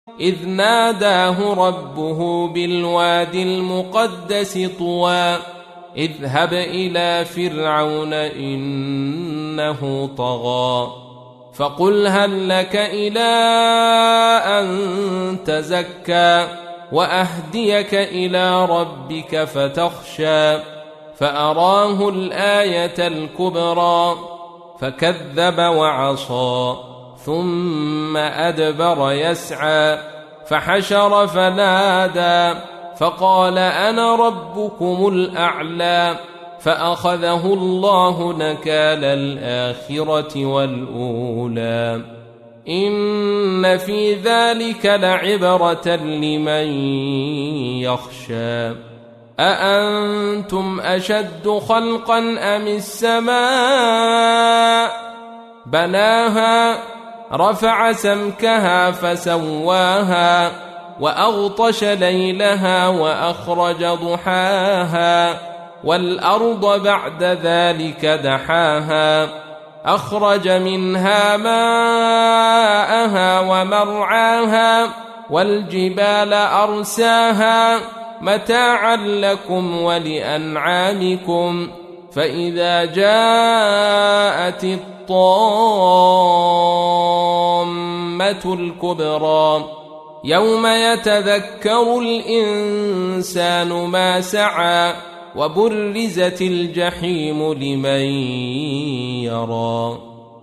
إذ ناداه ربه بالواد المقدس طوى اذهب إلى فرعون إنه طغى فقل هل لك إلى أن تزكى وأهديك إلى ربك فتخشى فأراه الآية الكبرى فكذب وعصى ثم أدبر يسعى فحشر فنادى فقال أنا ربكم الأعلى فأخذه الله نكال الآخرة والأولى إن في ذلك لعبرة لمن يخشى أأنتم أشد خلقا أم السماء بناها رفع سمكها فسواها وأغطش ليلها وأخرج ضحاها والأرض بعد ذلك دحاها أخرج منها ماءها ومرعاها والجبال أرساها متاعا لكم ولأنعامكم فإذا جاءت الطامة الكبرى يوم يتذكر الإنسان ما سعى وبرزت الجحيم لمن يرى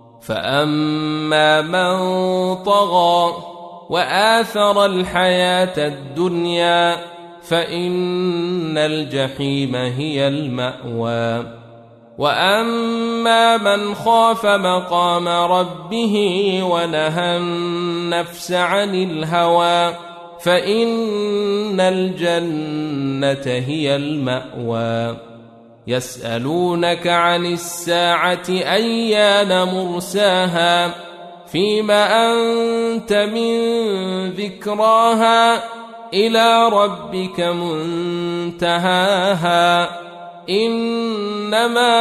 فأما من طغى وآثر الحياة الدنيا فإن الجحيم هي المأوى وأما من خاف مقام ربه ونهى النفس عن الهوى فإن الجنة هي المأوى يسألونك عن الساعة أيان مرساها فيما أنت من ذكراها إلى ربك منتهاها إنما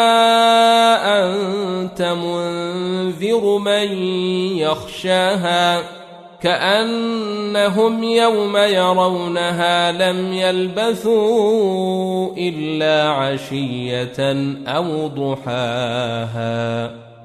أنت منذر من يخشاها كأنهم يوم يرونها لم يلبثوا إلا عشية أو ضحاها.